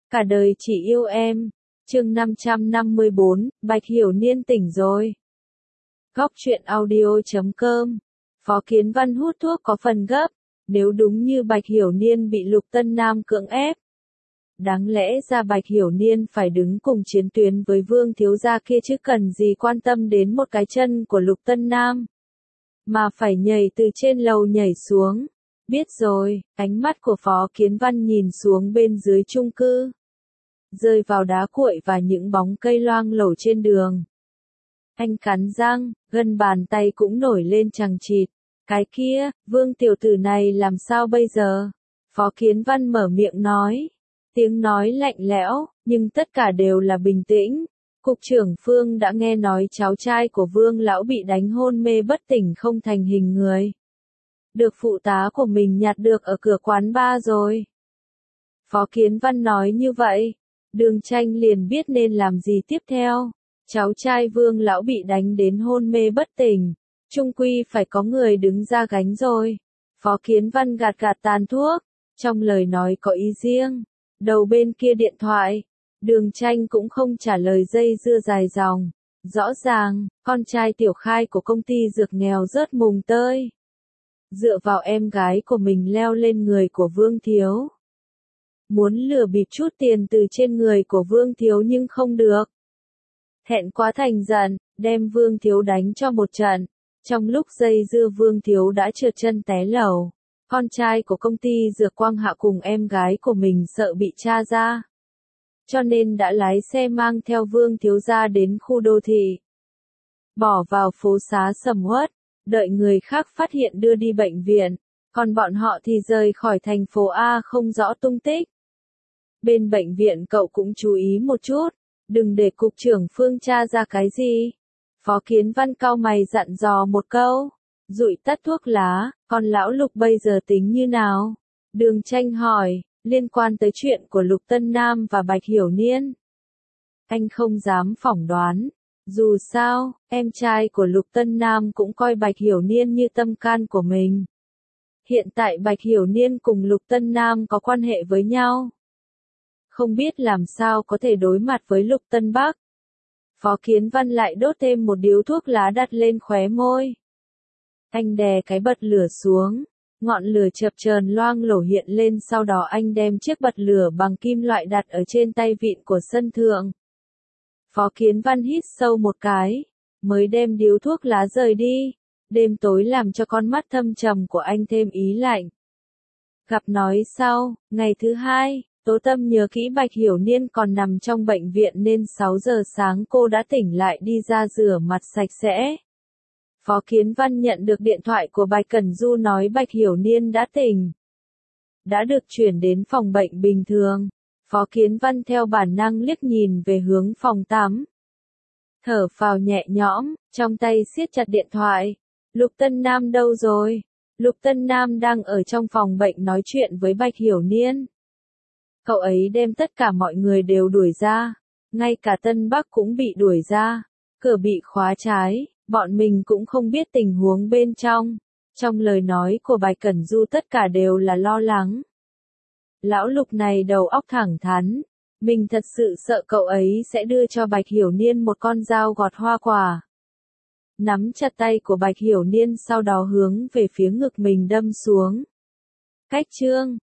Cả đời chỉ yêu em. Chương 554, Bạch Hiểu Niên tỉnh rồi. Góc truyện audio.com. Phó Kiến Văn hút thuốc có phần gấp, nếu đúng như Bạch Hiểu Niên bị Lục Tân Nam cưỡng ép. Đáng lẽ ra Bạch Hiểu Niên phải đứng cùng chiến tuyến với Vương thiếu gia kia chứ cần gì quan tâm đến một cái chân của Lục Tân Nam. Mà phải nhảy từ trên lầu nhảy xuống. Biết rồi, ánh mắt của Phó Kiến Văn nhìn xuống bên dưới chung cư. Rơi vào đá cuội và những bóng cây loang lổ trên đường. Anh cắn răng, gân bàn tay cũng nổi lên chằng chịt. Cái kia, Vương tiểu tử này làm sao bây giờ? Phó Kiến Văn mở miệng nói. Tiếng nói lạnh lẽo, nhưng tất cả đều là bình tĩnh. Cục trưởng Phương đã nghe nói cháu trai của Vương lão bị đánh hôn mê bất tỉnh không thành hình người. Được phụ tá của mình nhặt được ở cửa quán bar rồi. Phó Kiến Văn nói như vậy. Đường Tranh liền biết nên làm gì tiếp theo. Cháu trai Vương lão bị đánh đến hôn mê bất tỉnh. Chung quy phải có người đứng ra gánh rồi. Phó Kiến Văn gạt gạt tàn thuốc. Trong lời nói có ý riêng. Đầu bên kia điện thoại. Đường Tranh cũng không trả lời dây dưa dài dòng. Rõ ràng, con trai Tiểu Khai của công ty dược nghèo rớt mùng tơi. Dựa vào em gái của mình leo lên người của Vương Thiếu. Muốn lừa bịp chút tiền từ trên người của Vương Thiếu nhưng không được. Thẹn quá thành giận, đem Vương Thiếu đánh cho một trận. Trong lúc dây dưa Vương Thiếu đã trượt chân té lầu. Con trai của công ty dược Quang Hạ cùng em gái của mình sợ bị tra ra. Cho nên đã lái xe mang theo Vương Thiếu gia đến khu đô thị. Bỏ vào phố xá sầm uất, đợi người khác phát hiện đưa đi bệnh viện. Còn bọn họ thì rời khỏi thành phố A không rõ tung tích. Bên bệnh viện cậu cũng chú ý một chút, đừng để cục trưởng Phương tra ra cái gì. Phó Kiến Văn cau mày dặn dò một câu, dụi tắt thuốc lá, còn lão Lục bây giờ tính như nào? Đường Tranh hỏi, liên quan tới chuyện của Lục Tân Nam và Bạch Hiểu Niên. Anh không dám phỏng đoán, dù sao, em trai của Lục Tân Nam cũng coi Bạch Hiểu Niên như tâm can của mình. Hiện tại Bạch Hiểu Niên cùng Lục Tân Nam có quan hệ với nhau. Không biết làm sao có thể đối mặt với Lục Tân Bắc. Phó Kiến Văn lại đốt thêm một điếu thuốc lá đặt lên khóe môi. Anh đè cái bật lửa xuống, ngọn lửa chập chờn loang lổ hiện lên, sau đó anh đem chiếc bật lửa bằng kim loại đặt ở trên tay vịn của sân thượng. Phó Kiến Văn hít sâu một cái, mới đem điếu thuốc lá rời đi. Đêm tối làm cho con mắt thâm trầm của anh thêm ý lạnh. Gặp nói sau, ngày thứ hai. Tố Tâm nhớ kỹ Bạch Hiểu Niên còn nằm trong bệnh viện nên 6 giờ sáng cô đã tỉnh lại đi ra rửa mặt sạch sẽ. Phó Kiến Văn nhận được điện thoại của Bạch Cẩn Du nói Bạch Hiểu Niên đã tỉnh. Đã được chuyển đến phòng bệnh bình thường. Phó Kiến Văn theo bản năng liếc nhìn về hướng phòng tắm. Thở phào nhẹ nhõm, trong tay siết chặt điện thoại. Lục Tân Nam đâu rồi? Lục Tân Nam đang ở trong phòng bệnh nói chuyện với Bạch Hiểu Niên. Cậu ấy đem tất cả mọi người đều đuổi ra, ngay cả Tân Bắc cũng bị đuổi ra, cửa bị khóa trái, bọn mình cũng không biết tình huống bên trong. Trong lời nói của Bạch Cẩn Du tất cả đều là lo lắng. Lão Lục này đầu óc thẳng thắn, mình thật sự sợ cậu ấy sẽ đưa cho Bạch Hiểu Niên một con dao gọt hoa quả. Nắm chặt tay của Bạch Hiểu Niên sau đó hướng về phía ngực mình đâm xuống. Cách chương